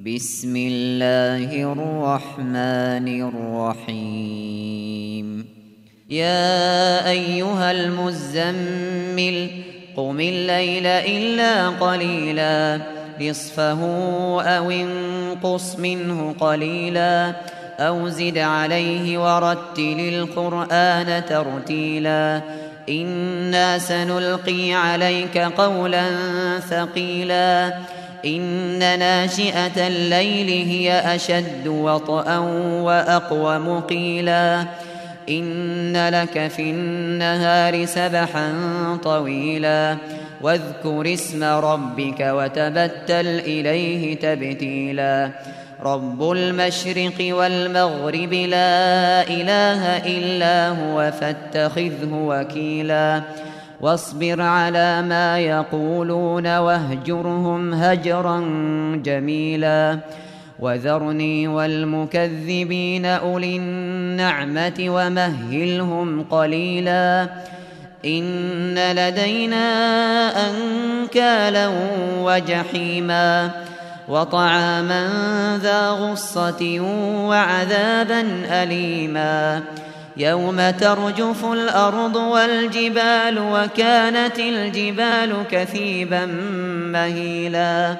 بسم الله الرحمن الرحيم يا أيها المزمل قم الليل إلا قليلا نصفه أو انقص منه قليلا أو زد عليه ورتل القرآن ترتيلا إنا سنلقي عليك قولا ثقيلا إن ناشئة الليل هي أشد وطئا وأقوم قيلا إن لك في النهار سبحا طويلا واذكر اسم ربك وتبتل إليه تبتيلا رب المشرق والمغرب لا إله إلا هو فاتخذه وكيلا واصبر على ما يقولون واهجرهم هجرا جميلا وذرني والمكذبين أولي النعمة ومهلهم قليلا إن لدينا أنكالا وجحيما وطعاما ذا غصة وعذابا أليما يوم ترجف الأرض والجبال وكانت الجبال كثيبا مهيلا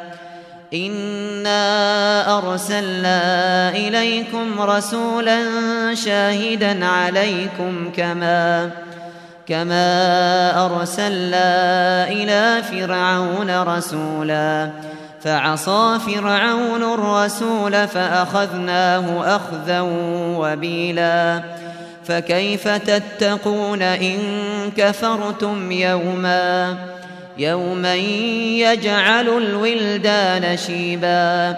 إنا أرسلنا إليكم رسولا شاهدا عليكم كما أرسلنا إلى فرعون رسولا فعصى فرعون الرسول فأخذناه أخذا وبيلا فكيف تتقون إن كفرتم يوما يجعل الولدان شيبا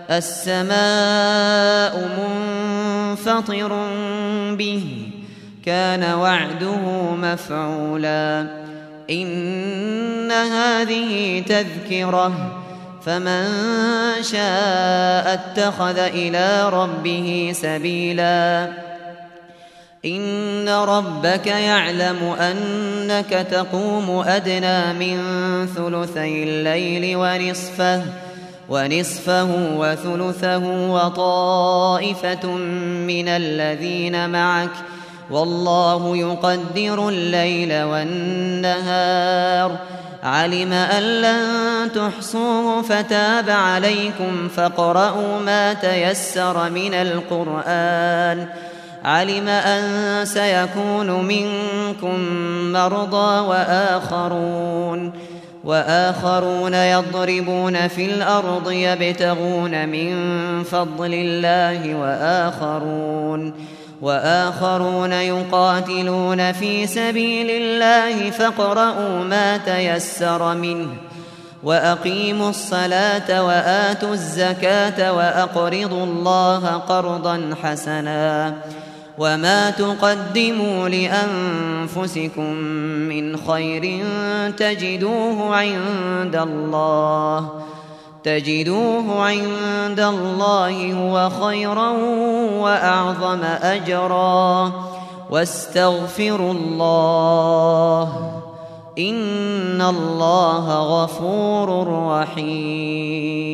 السماء منفطر به كان وعده مفعولا إن هذه تذكرة فمن شاء اتخذ إلى ربه سبيلا إن ربك يعلم أنك تقوم أدنى من ثلثي الليل ونصفه وثلثه وطائفة من الذين معك والله يقدر الليل والنهار علم أن لن تحصوه فتاب عليكم فاقرؤوا ما تيسر من القرآن علم أن سيكون منكم مرضى وآخرون يضربون في الأرض يبتغون من فضل الله وآخرون يقاتلون في سبيل الله فاقرؤوا ما تيسر منه وأقيموا الصلاة وآتوا الزكاة وأقرضوا الله قرضا حسنا وما تقدموا لأنفسكم من خير تجدوه عند الله هو خيرا وأعظم أجرا واستغفروا الله إن الله غفور رحيم